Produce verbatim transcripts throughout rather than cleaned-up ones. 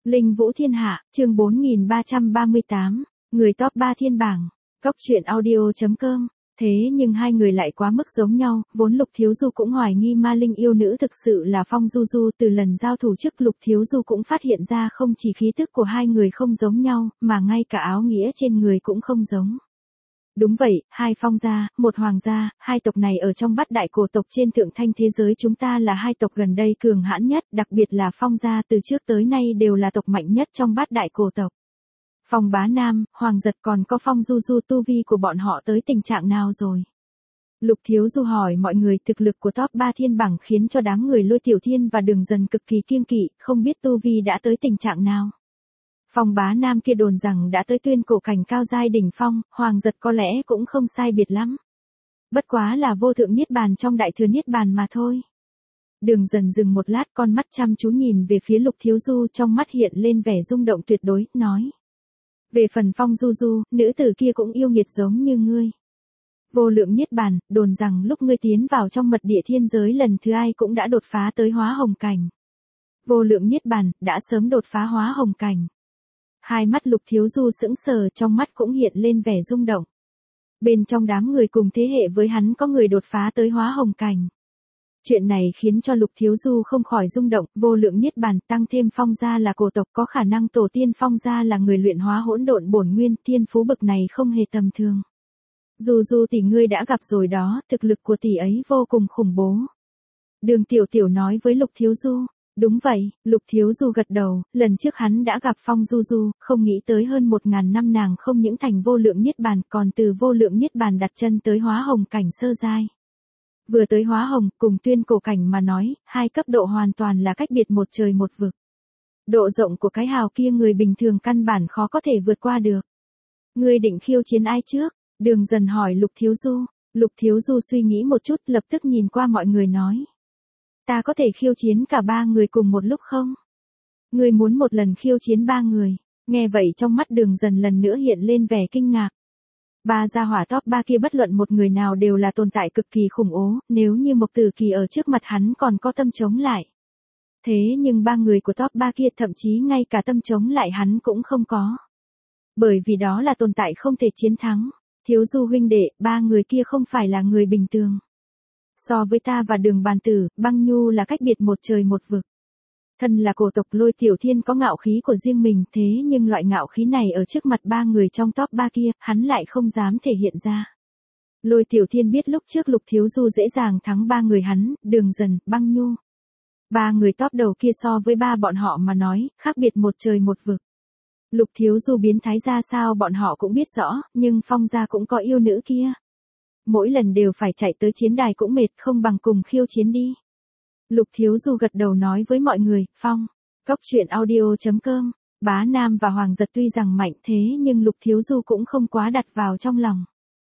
Linh Vũ Thiên Hạ, chương bốn nghìn ba trăm ba mươi tám, người top ba thiên bảng. Cốc truyện audio chấm com. Thế nhưng hai người lại quá mức giống nhau, vốn Lục Thiếu Du cũng hoài nghi ma linh yêu nữ thực sự là Phong Du Du. Từ lần giao thủ trước, Lục Thiếu Du cũng phát hiện ra không chỉ khí tức của hai người không giống nhau, mà ngay cả áo nghĩa trên người cũng không giống. Đúng vậy, hai Phong gia, một Hoàng gia, hai tộc này ở trong bát đại cổ tộc trên thượng thanh thế giới chúng ta là hai tộc gần đây cường hãn nhất, đặc biệt là Phong gia từ trước tới nay đều là tộc mạnh nhất trong bát đại cổ tộc. Phong Bá Nam, Hoàng Giật còn có Phong Du Du, tu vi của bọn họ tới tình trạng nào rồi? Lục Thiếu Du hỏi mọi người. Thực lực của top ba thiên bảng khiến cho đám người Lôi Tiểu Thiên và Đường Dần cực kỳ kiêng kỵ, không biết tu vi đã tới tình trạng nào. Phong Bá Nam kia đồn rằng đã tới tuyên cổ cảnh cao giai đỉnh phong, Hoàng Giật có lẽ cũng không sai biệt lắm. Bất quá là vô thượng niết bàn trong đại thừa niết bàn mà thôi. Đường Dần dừng một lát, con mắt chăm chú nhìn về phía Lục Thiếu Du, trong mắt hiện lên vẻ rung động tuyệt đối, nói. Về phần Phong Du Du, nữ tử kia cũng yêu nghiệt giống như ngươi. Vô lượng niết bàn, đồn rằng lúc ngươi tiến vào trong mật địa thiên giới lần thứ hai cũng đã đột phá tới hóa hồng cảnh. Vô lượng niết bàn, đã sớm đột phá hóa hồng cảnh. Hai mắt Lục Thiếu Du sững sờ, trong mắt cũng hiện lên vẻ rung động. Bên trong đám người cùng thế hệ với hắn có người đột phá tới hóa hồng cảnh. Chuyện này khiến cho Lục Thiếu Du không khỏi rung động. Vô lượng niết bàn, tăng thêm Phong gia là cổ tộc, có khả năng tổ tiên Phong gia là người luyện hóa hỗn độn bổn nguyên, thiên phú bậc này không hề tầm thường. Du Du tỷ, ngươi đã gặp rồi đó, thực lực của tỷ ấy vô cùng khủng bố. Đường Tiểu Tiểu nói với Lục Thiếu Du. Đúng vậy, Lục Thiếu Du gật đầu. Lần trước hắn đã gặp Phong Du Du, không nghĩ tới hơn một ngàn năm nàng không những thành vô lượng niết bàn, còn từ vô lượng niết bàn đặt chân tới hóa hồng cảnh sơ giai. Vừa tới hóa hồng, cùng tuyên cổ cảnh mà nói, hai cấp độ hoàn toàn là cách biệt một trời một vực. Độ rộng của cái hào kia người bình thường căn bản khó có thể vượt qua được. Ngươi định khiêu chiến ai trước? Đường Dần hỏi Lục Thiếu Du. Lục Thiếu Du suy nghĩ một chút, lập tức nhìn qua mọi người nói. Ta có thể khiêu chiến cả ba người cùng một lúc không? Ngươi muốn một lần khiêu chiến ba người. Nghe vậy trong mắt Đường Dần lần nữa hiện lên vẻ kinh ngạc. Ba gia hỏa top ba kia bất luận một người nào đều là tồn tại cực kỳ khủng bố, nếu như Mộc Tử Kỳ ở trước mặt hắn còn có tâm chống lại. Thế nhưng ba người của top ba kia thậm chí ngay cả tâm chống lại hắn cũng không có. Bởi vì đó là tồn tại không thể chiến thắng. Thiếu Du huynh đệ, ba người kia không phải là người bình thường. So với ta và Đường Bàn Tử, Băng Nhu là cách biệt một trời một vực. Thân là cổ tộc Lôi Tiểu Thiên có ngạo khí của riêng mình, thế nhưng loại ngạo khí này ở trước mặt ba người trong top ba kia, hắn lại không dám thể hiện ra. Lôi Tiểu Thiên biết lúc trước Lục Thiếu Du dễ dàng thắng ba người hắn, Đường Dần, Băng Nhu. Ba người top đầu kia so với ba bọn họ mà nói, khác biệt một trời một vực. Lục Thiếu Du biến thái ra sao bọn họ cũng biết rõ, nhưng Phong gia cũng có yêu nữ kia. Mỗi lần đều phải chạy tới chiến đài cũng mệt, không bằng cùng khiêu chiến đi. Lục Thiếu Du gật đầu nói với mọi người. Phong. Cốc truyện audio chấm com. Bá Nam và Hoàng Giật tuy rằng mạnh thế nhưng Lục Thiếu Du cũng không quá đặt vào trong lòng.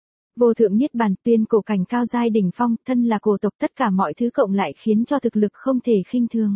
Vô thượng niết bàn, tuyên cổ cảnh cao giai đỉnh phong, thân là cổ tộc, tất cả mọi thứ cộng lại khiến cho thực lực không thể khinh thường.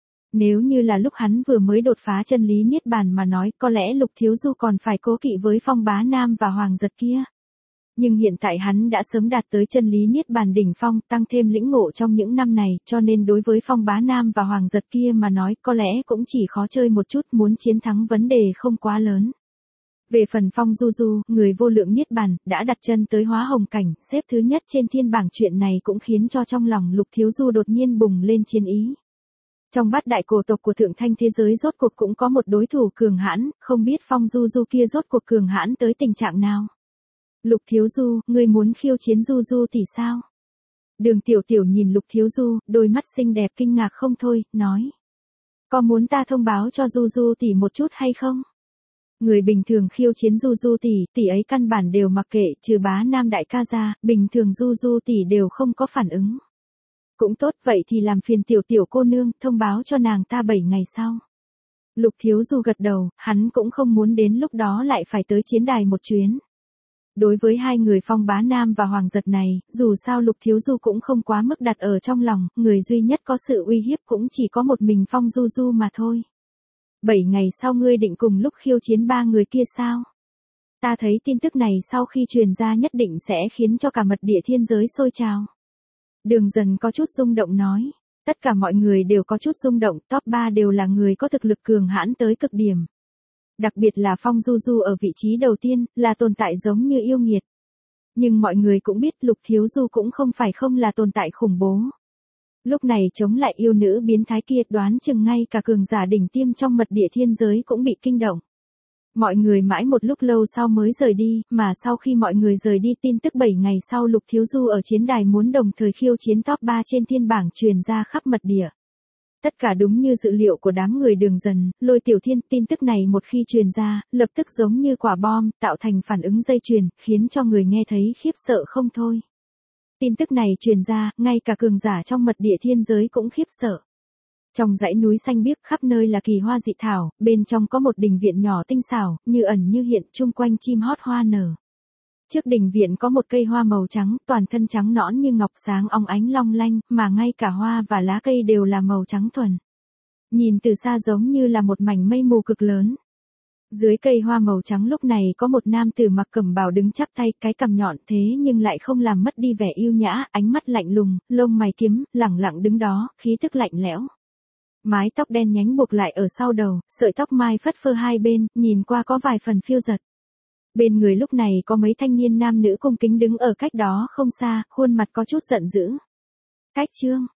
Nếu như là lúc hắn vừa mới đột phá chân lý niết bàn mà nói, có lẽ Lục Thiếu Du còn phải cố kỵ với Phong Bá Nam và Hoàng Giật kia. Nhưng hiện tại hắn đã sớm đạt tới chân lý niết bàn đỉnh phong, tăng thêm lĩnh ngộ trong những năm này, cho nên đối với Phong Bá Nam và Hoàng Giật kia mà nói, có lẽ cũng chỉ khó chơi một chút, muốn chiến thắng vấn đề không quá lớn. Về phần Phong Du Du, người vô lượng niết bàn, đã đặt chân tới hóa hồng cảnh, xếp thứ nhất trên thiên bảng, chuyện này cũng khiến cho trong lòng Lục Thiếu Du đột nhiên bùng lên chiến ý. Trong bát đại cổ tộc của thượng thanh thế giới rốt cuộc cũng có một đối thủ cường hãn, không biết Phong Du Du kia rốt cuộc cường hãn tới tình trạng nào. Lục Thiếu Du, ngươi muốn khiêu chiến Du Du tỷ sao? Đường Tiểu Tiểu nhìn Lục Thiếu Du, đôi mắt xinh đẹp kinh ngạc không thôi, nói. Có muốn ta thông báo cho Du Du tỷ một chút hay không? Người bình thường khiêu chiến Du Du tỷ, tỷ ấy căn bản đều mặc kệ, trừ Bá Nam đại ca ra, bình thường Du Du tỷ đều không có phản ứng. Cũng tốt, vậy thì làm phiền Tiểu Tiểu cô nương, thông báo cho nàng ta bảy ngày sau. Lục Thiếu Du gật đầu, hắn cũng không muốn đến lúc đó lại phải tới chiến đài một chuyến. Đối với hai người Phong Bá Nam và Hoàng Giật này, dù sao Lục Thiếu Du cũng không quá mức đặt ở trong lòng, người duy nhất có sự uy hiếp cũng chỉ có một mình Phong Du Du mà thôi. Bảy ngày sau ngươi định cùng lúc khiêu chiến ba người kia sao? Ta thấy tin tức này sau khi truyền ra nhất định sẽ khiến cho cả mật địa thiên giới sôi trào. Đường Dần có chút rung động nói. Tất cả mọi người đều có chút rung động, top ba đều là người có thực lực cường hãn tới cực điểm. Đặc biệt là Phong Du Du ở vị trí đầu tiên, là tồn tại giống như yêu nghiệt. Nhưng mọi người cũng biết Lục Thiếu Du cũng không phải không là tồn tại khủng bố. Lúc này chống lại yêu nữ biến thái kia, đoán chừng ngay cả cường giả đỉnh tiêm trong mật địa thiên giới cũng bị kinh động. Mọi người mãi một lúc lâu sau mới rời đi, mà sau khi mọi người rời đi tin tức bảy ngày sau Lục Thiếu Du ở chiến đài muốn đồng thời khiêu chiến top ba trên thiên bảng truyền ra khắp mật địa. Tất cả đúng như dự liệu của đám người Đường Dần, Lôi Tiểu Thiên, tin tức này một khi truyền ra, lập tức giống như quả bom, tạo thành phản ứng dây chuyền, khiến cho người nghe thấy khiếp sợ không thôi. Tin tức này truyền ra, ngay cả cường giả trong mật địa thiên giới cũng khiếp sợ. Trong dãy núi xanh biếc khắp nơi là kỳ hoa dị thảo, bên trong có một đình viện nhỏ tinh xảo, như ẩn như hiện, chung quanh chim hót hoa nở. Trước đình viện có một cây hoa màu trắng, toàn thân trắng nõn như ngọc sáng óng ánh long lanh, mà ngay cả hoa và lá cây đều là màu trắng thuần. Nhìn từ xa giống như là một mảnh mây mù cực lớn. Dưới cây hoa màu trắng lúc này có một nam tử mặc cẩm bào đứng chắp tay, cái cằm nhọn thế nhưng lại không làm mất đi vẻ yêu nhã, ánh mắt lạnh lùng, lông mày kiếm, lẳng lặng đứng đó, khí tức lạnh lẽo. Mái tóc đen nhánh buộc lại ở sau đầu, sợi tóc mai phất phơ hai bên, nhìn qua có vài phần phiêu dật. Bên người lúc này có mấy thanh niên nam nữ cung kính đứng ở cách đó không xa, khuôn mặt có chút giận dữ. Cách Trương,